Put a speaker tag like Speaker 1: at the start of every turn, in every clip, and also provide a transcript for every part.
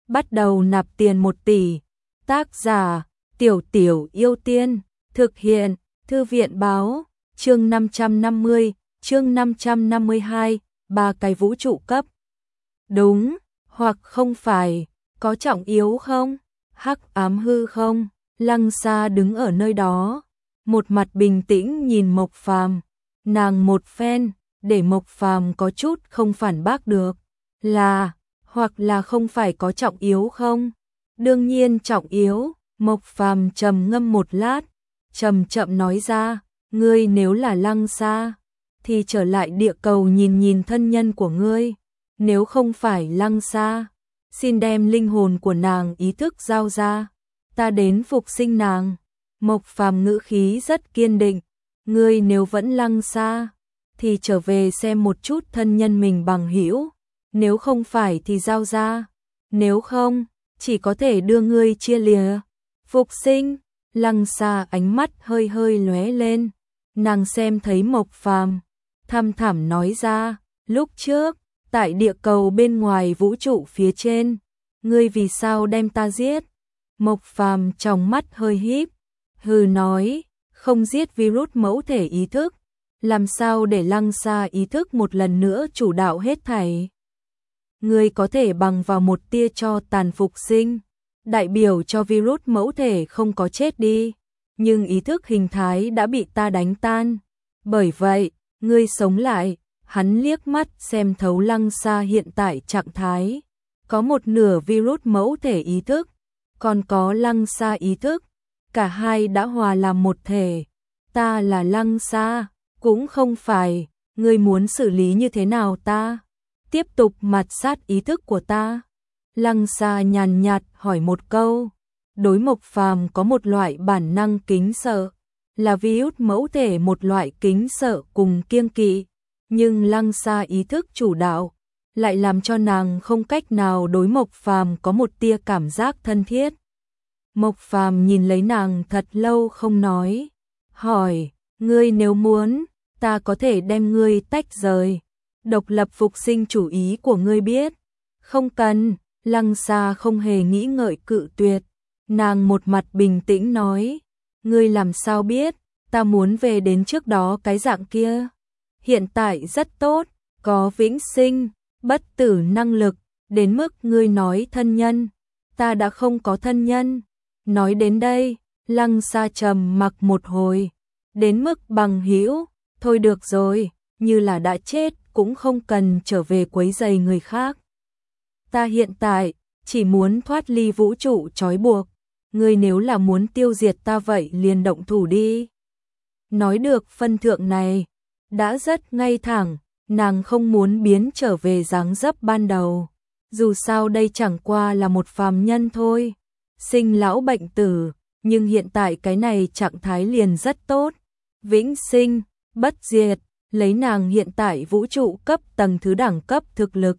Speaker 1: bắt đầu nạp tiền 1 tỷ. Tác giả Tiểu Tiểu Yêu Tiên. Thực hiện Thư viện báo. Chương 550, chương 552, 3 cái vũ trụ cấp. Đúng, hoặc không phải, có trọng yếu không? Hắc ám hư không? Lăng Sa đứng ở nơi đó, một mặt bình tĩnh nhìn Mộc Phàm. Nàng một phen, để Mộc Phàm có chút không phản bác được. Là, hoặc là không phải có trọng yếu không? Đương nhiên trọng yếu. Mộc Phàm trầm ngâm một lát, chậm chậm nói ra, ngươi nếu là Lăng Sa, thì trở lại địa cầu nhìn nhìn thân nhân của ngươi. Nếu không phải Lăng Sa, xin đem linh hồn của nàng ý thức giao ra, ta đến phục sinh nàng. Mộc Phàm ngữ khí rất kiên định, ngươi nếu vẫn Lăng Sa, thì trở về xem một chút thân nhân mình bằng hữu, nếu không phải thì giao ra, nếu không, chỉ có thể đưa ngươi chia lìa. Phục sinh. Lăng Sa ánh mắt hơi hơi lóe lên, nàng xem thấy Mộc Phàm, thăm thẳm nói ra, lúc trước, tại địa cầu bên ngoài vũ trụ phía trên, ngươi vì sao đem ta giết? Mộc Phàm trong mắt hơi híp, hừ nói, không giết virus mẫu thể ý thức, làm sao để Lăng Sa ý thức một lần nữa chủ đạo hết thảy? Ngươi có thể bằng vào một tia cho tàn phục sinh, đại biểu cho virus mẫu thể không có chết đi, nhưng ý thức hình thái đã bị ta đánh tan. Bởi vậy, ngươi sống lại. Hắn liếc mắt xem thấu Lăng Sa hiện tại trạng thái, có một nửa virus mẫu thể ý thức, còn có Lăng Sa ý thức, cả hai đã hòa làm một thể. Ta là Lăng Sa, cũng không phải, ngươi muốn xử lý như thế nào ta? Tiếp tục mạt sát ý thức của ta? Lăng Sa nhàn nhạt hỏi một câu. Đối Mộc Phàm có một loại bản năng kính sợ, là virus mẫu thể một loại kính sợ cùng kiêng kỵ, nhưng Lăng Sa ý thức chủ đạo, lại làm cho nàng không cách nào đối Mộc Phàm có một tia cảm giác thân thiết. Mộc Phàm nhìn lấy nàng thật lâu không nói, hỏi, ngươi nếu muốn, ta có thể đem ngươi tách rời, độc lập phục sinh chủ ý của ngươi biết. Không cần. Lăng Sa không hề nghĩ ngợi cự tuyệt, nàng một mặt bình tĩnh nói, ngươi làm sao biết, ta muốn về đến trước đó cái dạng kia. Hiện tại rất tốt, có vĩnh sinh, bất tử năng lực, đến mức ngươi nói thân nhân, ta đã không có thân nhân. Nói đến đây, Lăng Sa trầm mặc một hồi, đến mức bằng hữu, thôi được rồi, như là đã chết cũng không cần trở về quấy rầy người khác. Ta hiện tại chỉ muốn thoát ly vũ trụ trói buộc, ngươi nếu là muốn tiêu diệt ta vậy liền động thủ đi. Nói được phân thượng này, đã rất ngay thẳng, nàng không muốn biến trở về dáng dấp ban đầu. Dù sao đây chẳng qua là một phàm nhân thôi, sinh lão bệnh tử, nhưng hiện tại cái này trạng thái liền rất tốt. Vĩnh sinh, bất diệt, lấy nàng hiện tại vũ trụ cấp tầng thứ đẳng cấp thực lực.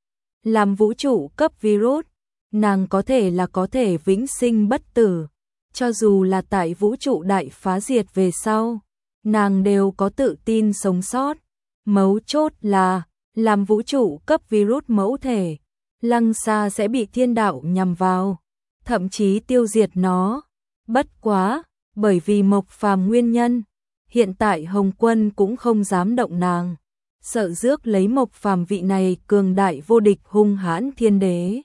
Speaker 1: Làm vũ trụ cấp virus, nàng có thể vĩnh sinh bất tử, cho dù là tại vũ trụ đại phá diệt về sau, nàng đều có tự tin sống sót. Mấu chốt là, làm vũ trụ cấp virus mẫu thể, Lăng Sa sẽ bị thiên đạo nhằm vào, thậm chí tiêu diệt nó. Bất quá, bởi vì Mộc Phàm nguyên nhân, hiện tại Hồng Quân cũng không dám động nàng, sợ rước lấy Mộc Phàm vị này cường đại vô địch hung hãn thiên đế.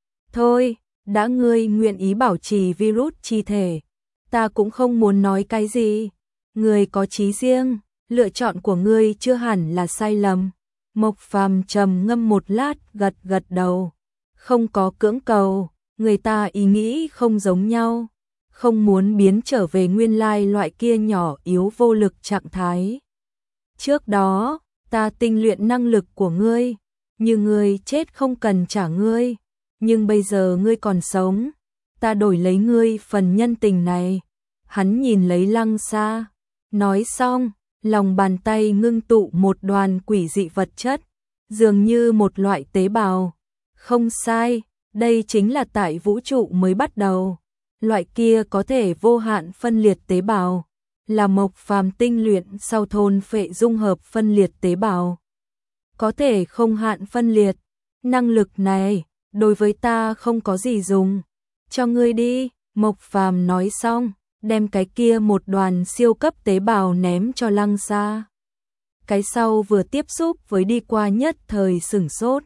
Speaker 1: Thôi, đã ngươi nguyện ý bảo trì virus chi thể, ta cũng không muốn nói cái gì. Ngươi có chí riêng, lựa chọn của ngươi chưa hẳn là sai lầm. Mộc Phàm trầm ngâm một lát, gật gật đầu. Không có cưỡng cầu, người ta ý nghĩ không giống nhau, không muốn biến trở về nguyên lai loại kia nhỏ yếu vô lực trạng thái. Trước đó, ta tinh luyện năng lực của ngươi, như ngươi chết không cần trả ngươi, nhưng bây giờ ngươi còn sống, ta đổi lấy ngươi phần nhân tình này. Hắn nhìn lấy Lăng Sa, nói xong, lòng bàn tay ngưng tụ một đoàn quỷ dị vật chất, dường như một loại tế bào. Không sai, đây chính là tại vũ trụ mới bắt đầu, loại kia có thể vô hạn phân liệt tế bào, là Mộc Phàm tinh luyện sau thôn phệ dung hợp phân liệt tế bào. Có thể không hạn phân liệt, năng lực này đối với ta không có gì dùng. Cho ngươi đi, Mộc Phàm nói xong, đem cái kia một đoàn siêu cấp tế bào ném cho Lăng Sa. Cái sau vừa tiếp xúc với đi qua nhất thời sửng sốt.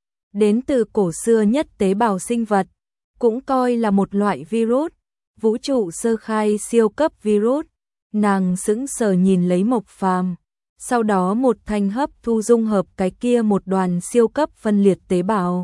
Speaker 1: Đến từ cổ xưa nhất tế bào sinh vật, cũng coi là một loại virus, vũ trụ sơ khai siêu cấp virus. Nàng sững sờ nhìn lấy Mộc Phàm, sau đó một thanh hấp thu dung hợp cái kia một đoàn siêu cấp phân liệt tế bào.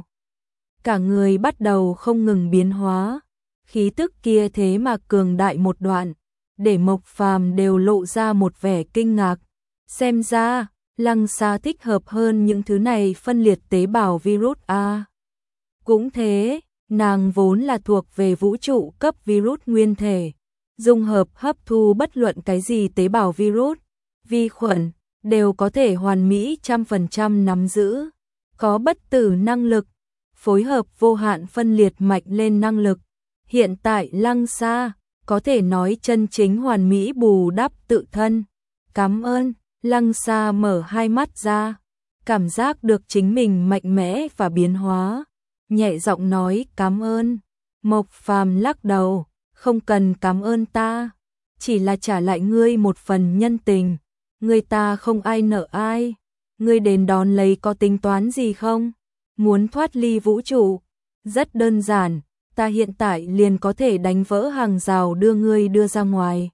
Speaker 1: Cả người bắt đầu không ngừng biến hóa, khí tức kia thế mà cường đại một đoạn, để Mộc Phàm đều lộ ra một vẻ kinh ngạc. Xem ra, Lăng Sa thích hợp hơn những thứ này phân liệt tế bào virus a. Cũng thế, nàng vốn là thuộc về vũ trụ cấp virus nguyên thể, dung hợp hấp thu bất luận cái gì tế bào virus, vi khuẩn, đều có thể hoàn mỹ 100% nắm giữ, có bất tử năng lực, phối hợp vô hạn phân liệt mạnh lên năng lực. Hiện tại Lăng Sa có thể nói chân chính hoàn mỹ bù đắp tự thân. Cảm ơn. Lăng Sa mở hai mắt ra, cảm giác được chính mình mạnh mẽ và biến hóa, nhẹ giọng nói cảm ơn. Mộc Phàm lắc đầu, không cần cảm ơn ta, chỉ là trả lại ngươi một phần nhân tình, ngươi ta không ai nợ ai, ngươi đến đón lấy có tính toán gì không? Muốn thoát ly vũ trụ? Rất đơn giản, ta hiện tại liền có thể đánh vỡ hàng rào đưa ngươi đưa ra ngoài.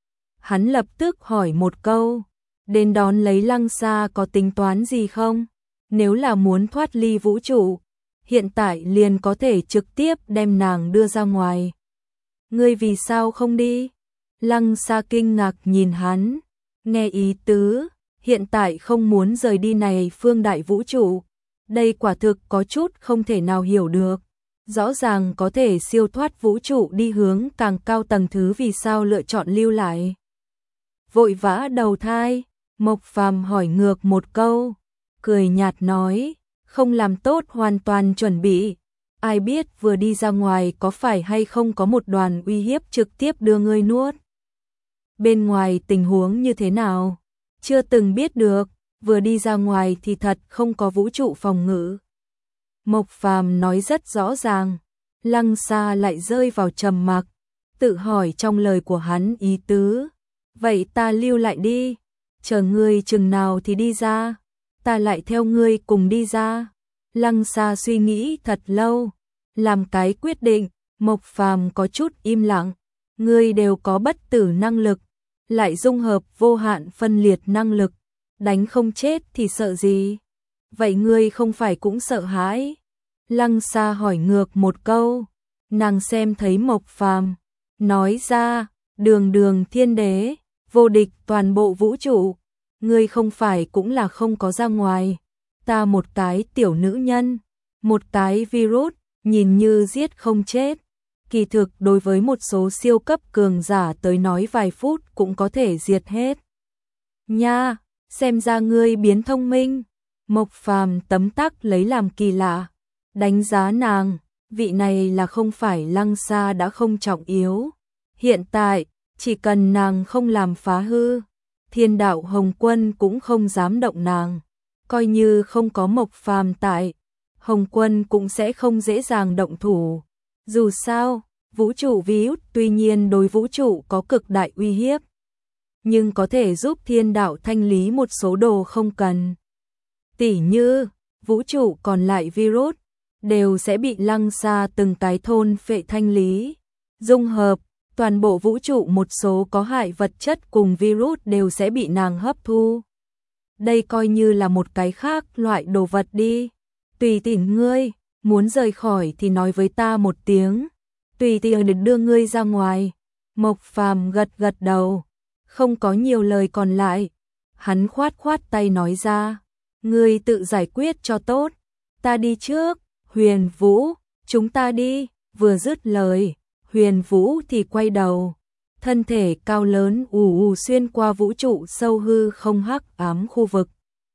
Speaker 1: Hắn lập tức hỏi một câu. Đến đón lấy Lăng Sa có tính toán gì không? Nếu là muốn thoát ly vũ trụ, hiện tại liền có thể trực tiếp đem nàng đưa ra ngoài. Ngươi vì sao không đi? Lăng Sa kinh ngạc nhìn hắn, nghe ý tứ, hiện tại không muốn rời đi này phương đại vũ trụ. Đây quả thực có chút không thể nào hiểu được. Rõ ràng có thể siêu thoát vũ trụ đi hướng càng cao tầng thứ, vì sao lựa chọn lưu lại? Vội vã đầu thai. Mộc Phàm hỏi ngược một câu, cười nhạt nói, không làm tốt hoàn toàn chuẩn bị, ai biết vừa đi ra ngoài có phải hay không có một đoàn uy hiếp trực tiếp đưa ngươi nuốt. Bên ngoài tình huống như thế nào? Chưa từng biết được, vừa đi ra ngoài thì thật không có vũ trụ phòng ngự. Mộc Phàm nói rất rõ ràng, Lăng Sa lại rơi vào trầm mặc, tự hỏi trong lời của hắn ý tứ, vậy ta lưu lại đi. Chờ ngươi chừng nào thì đi ra, ta lại theo ngươi cùng đi ra. Lăng Sa suy nghĩ thật lâu, làm cái quyết định. Mộc Phàm có chút im lặng, ngươi đều có bất tử năng lực, lại dung hợp vô hạn phân liệt năng lực, đánh không chết thì sợ gì? Vậy ngươi không phải cũng sợ hãi? Lăng Sa hỏi ngược một câu, nàng xem thấy Mộc Phàm nói ra, đường đường thiên đế, vô địch toàn bộ vũ trụ, ngươi không phải cũng là không có ra ngoài, ta một cái tiểu nữ nhân, một cái virus, nhìn như giết không chết, kỳ thực đối với một số siêu cấp cường giả tới nói vài phút cũng có thể diệt hết. Nha, xem ra ngươi biến thông minh. Mộc Phàm tấm tắc lấy làm kỳ lạ, đánh giá nàng, vị này là không phải Lăng Sa đã không trọng yếu, hiện tại chỉ cần nàng không làm phá hư, Thiên đạo Hồng Quân cũng không dám động nàng. Coi như không có Mộc Phàm tại, Hồng Quân cũng sẽ không dễ dàng động thủ. Dù sao, vũ trụ virus tuy nhiên đối vũ trụ có cực đại uy hiếp, nhưng có thể giúp thiên đạo thanh lý một số đồ không cần. Tỉ như, vũ trụ còn lại virus, đều sẽ bị Lăng Sa từng cái thôn phệ thanh lý. Dung hợp, toàn bộ vũ trụ một số có hại vật chất cùng virus đều sẽ bị nàng hấp thu. Đây coi như là một cái khác loại đồ vật đi. Tùy tiện ngươi, muốn rời khỏi thì nói với ta một tiếng, tùy tiện để đưa ngươi ra ngoài. Mộc Phàm gật gật đầu, không có nhiều lời còn lại. Hắn khoát khoát tay nói ra, ngươi tự giải quyết cho tốt, ta đi trước. Huyền Vũ, chúng ta đi. Vừa dứt lời, Huyền Vũ thì quay đầu, thân thể cao lớn ù ù xuyên qua vũ trụ sâu hư không hắc ám khu vực.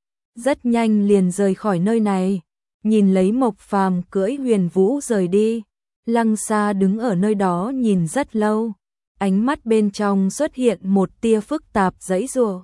Speaker 1: Rất nhanh liền rời khỏi nơi này, nhìn lấy Mộc Phàm cưỡi Huyền Vũ rời đi. Lăng Sa đứng ở nơi đó nhìn rất lâu, ánh mắt bên trong xuất hiện một tia phức tạp giãy giụa.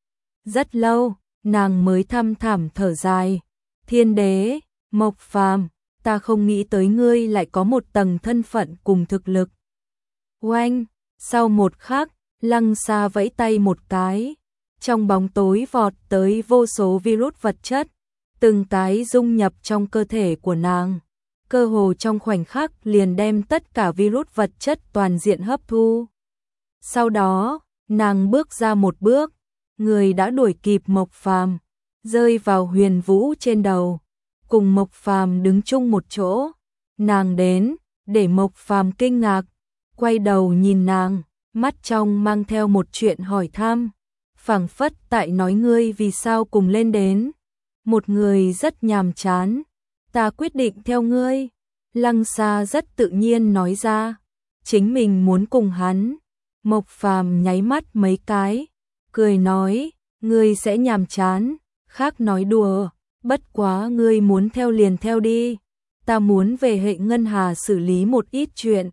Speaker 1: Rất lâu, nàng mới thăm thẳm thở dài, thiên đế, Mộc Phàm, ta không nghĩ tới ngươi lại có một tầng thân phận cùng thực lực. Oanh, sau một khắc, Lăng Sa vẫy tay một cái, trong bóng tối vọt tới vô số virus vật chất, từng cái dung nhập trong cơ thể của nàng, cơ hồ trong khoảnh khắc liền đem tất cả virus vật chất toàn diện hấp thu. Sau đó, nàng bước ra một bước, người đã đuổi kịp Mộc Phàm, rơi vào Huyền Vũ trên đầu, cùng Mộc Phàm đứng chung một chỗ. Nàng đến, để Mộc Phàm kinh ngạc, quay đầu nhìn nàng, mắt trong mang theo một chuyện hỏi thăm, phảng phất tại nói ngươi vì sao cùng lên đến. Một người rất nhàm chán, ta quyết định theo ngươi. Lăng Sa rất tự nhiên nói ra, chính mình muốn cùng hắn. Mộc Phàm nháy mắt mấy cái, cười nói, ngươi sẽ nhàm chán, khác nói đùa, bất quá ngươi muốn theo liền theo đi, ta muốn về hệ ngân hà xử lý một ít chuyện.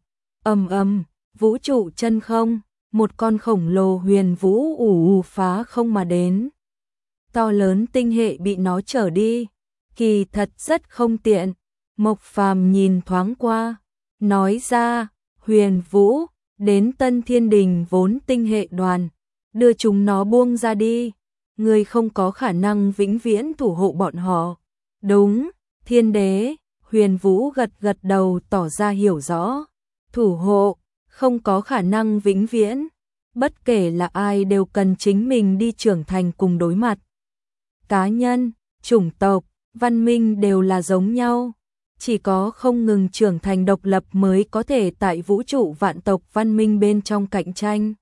Speaker 1: Vũ trụ chân không, một con khổng lồ huyền vũ ù phá không mà đến. To lớn tinh hệ bị nó trở đi, kỳ thật rất không tiện. Mộc Phàm nhìn thoáng qua, nói ra, Huyền Vũ, đến Tân Thiên Đình vốn tinh hệ đoàn, đưa chúng nó buông ra đi, ngươi không có khả năng vĩnh viễn thủ hộ bọn họ. Đúng, Thiên Đế. Huyền Vũ gật gật đầu tỏ ra hiểu rõ, thủ hộ, không có khả năng vĩnh viễn, bất kể là ai đều cần chính mình đi trưởng thành cùng đối mặt. Cá nhân, chủng tộc, văn minh đều là giống nhau, chỉ có không ngừng trưởng thành độc lập mới có thể tại vũ trụ vạn tộc văn minh bên trong cạnh tranh.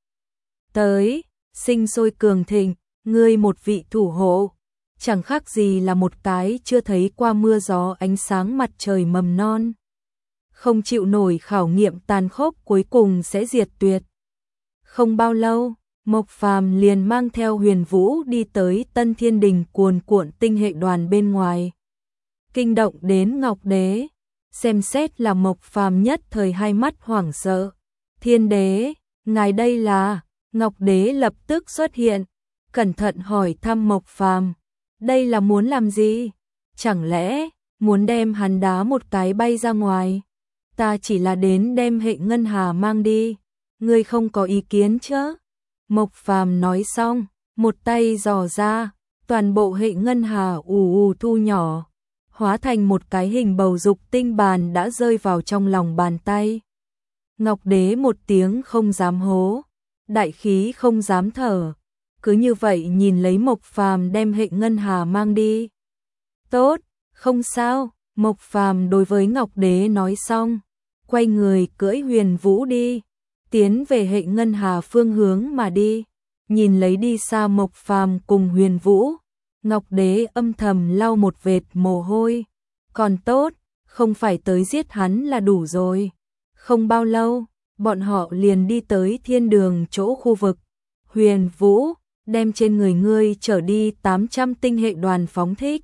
Speaker 1: Tới, sinh sôi cường thịnh, ngươi một vị thủ hộ, chẳng khác gì là một cái chưa thấy qua mưa gió ánh sáng mặt trời mầm non. Không chịu nổi khảo nghiệm tàn khốc cuối cùng sẽ diệt tuyệt. Không bao lâu, Mộc Phàm liền mang theo Huyền Vũ đi tới Tân Thiên Đình cuồn cuộn tinh hệ đoàn bên ngoài. Kinh động đến Ngọc Đế, xem xét là Mộc Phàm nhất thời hai mắt hoảng sợ. Thiên Đế, ngài đây là? Ngọc Đế lập tức xuất hiện, cẩn thận hỏi thăm Mộc Phàm, đây là muốn làm gì? Chẳng lẽ muốn đem hắn đá một cái bay ra ngoài? Ta chỉ là đến đem hệ ngân hà mang đi, ngươi không có ý kiến chứ? Mộc Phàm nói xong, một tay dò ra, toàn bộ hệ ngân hà ù thu nhỏ, hóa thành một cái hình bầu dục tinh bàn đã rơi vào trong lòng bàn tay. Ngọc Đế một tiếng không dám hố, đại khí không dám thở, cứ như vậy nhìn lấy Mộc Phàm đem hệ ngân hà mang đi. Tốt, không sao, Mộc Phàm đối với Ngọc Đế nói xong, quay người cưỡi Huyền Vũ đi, tiến về hệ ngân hà phương hướng mà đi. Nhìn lấy đi xa Mộc Phàm cùng Huyền Vũ, Ngọc Đế âm thầm lau một vệt mồ hôi. Còn tốt, không phải tới giết hắn là đủ rồi. Không bao lâu, bọn họ liền đi tới thiên đường chỗ khu vực. Huyền Vũ, đem trên người ngươi trở đi 800 tinh hệ đoàn phóng thích.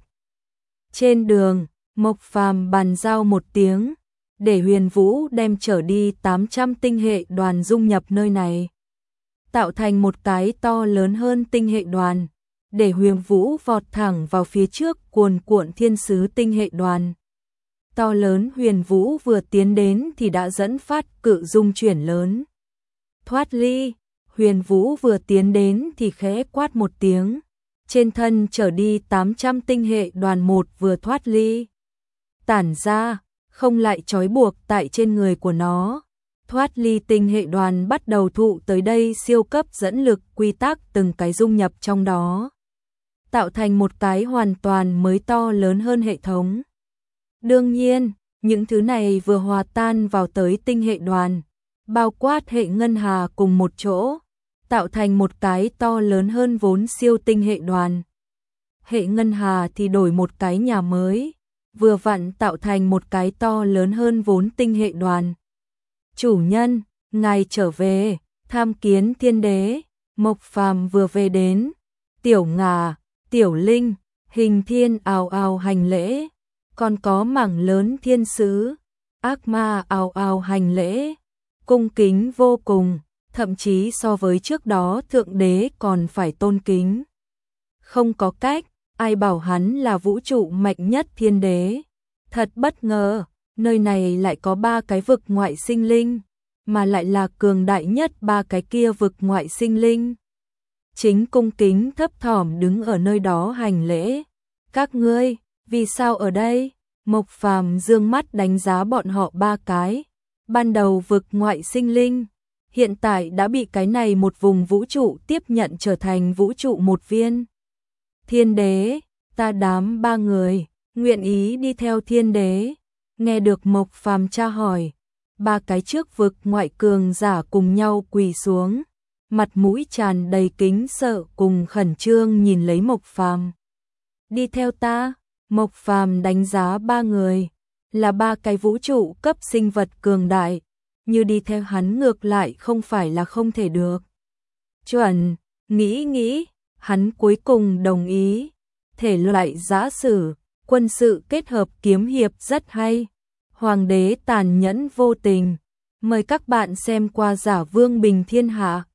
Speaker 1: Trên đường, Mộc Phàm bàn giao một tiếng, để Huyền Vũ đem trở đi 800 tinh hệ đoàn dung nhập nơi này, tạo thành một cái to lớn hơn tinh hệ đoàn, để Huyền Vũ vọt thẳng vào phía trước cuồn cuộn thiên sứ tinh hệ đoàn. To lớn Huyền Vũ vừa tiến đến thì đã dẫn phát cự dung chuyển lớn. Thoát ly, Huyền Vũ vừa tiến đến thì khẽ quát một tiếng, trên thân trở đi 800 tinh hệ đoàn một vừa thoát ly, tản ra, không lại trói buộc tại trên người của nó. Thoát ly tinh hệ đoàn bắt đầu thụ tới đây siêu cấp dẫn lực quy tắc từng cái dung nhập trong đó, tạo thành một cái hoàn toàn mới to lớn hơn hệ thống. Đương nhiên, những thứ này vừa hòa tan vào tới tinh hệ đoàn, bao quát hệ ngân hà cùng một chỗ, tạo thành một cái to lớn hơn vốn siêu tinh hệ đoàn. Hệ ngân hà thì đổi một cái nhà mới, vừa vặn tạo thành một cái to lớn hơn vốn tinh hệ đoàn. Chủ nhân, ngài trở về, tham kiến Thiên Đế. Mộc Phàm vừa về đến, Tiểu Ngà, Tiểu Linh, Hình Thiên ào ào hành lễ, còn có mảng lớn thiên sứ, ác ma ào ào hành lễ, cung kính vô cùng, thậm chí so với trước đó Thượng Đế còn phải tôn kính. Không có cách, ai bảo hắn là vũ trụ mạnh nhất Thiên Đế. Thật bất ngờ, nơi này lại có 3 cái vực ngoại sinh linh, mà lại là cường đại nhất 3 cái kia vực ngoại sinh linh. Chính cung kính thấp thỏm đứng ở nơi đó hành lễ. Các ngươi, vì sao ở đây? Mộc Phàm dương mắt đánh giá bọn họ 3 cái. Ban đầu vực ngoại sinh linh, hiện tại đã bị cái này một vùng vũ trụ tiếp nhận trở thành vũ trụ một viên. Thiên đế, ta đám 3 người, nguyện ý đi theo thiên đế. Nghe được Mộc Phàm tra hỏi, 3 cái trước vực ngoại cường giả cùng nhau quỳ xuống, mặt mũi tràn đầy kính sợ cùng khẩn trương nhìn lấy Mộc Phàm. Đi theo ta. Mộc Phàm đánh giá 3 người, là 3 cái vũ trụ cấp sinh vật cường đại, như đi theo hắn ngược lại không phải là không thể được. Chuẩn, nghĩ, hắn cuối cùng đồng ý. Thể loại giã sử, quân sự kết hợp kiếm hiệp rất hay. Hoàng đế tàn nhẫn vô tình. Mời các bạn xem qua Giả Vương Bình Thiên Hạ.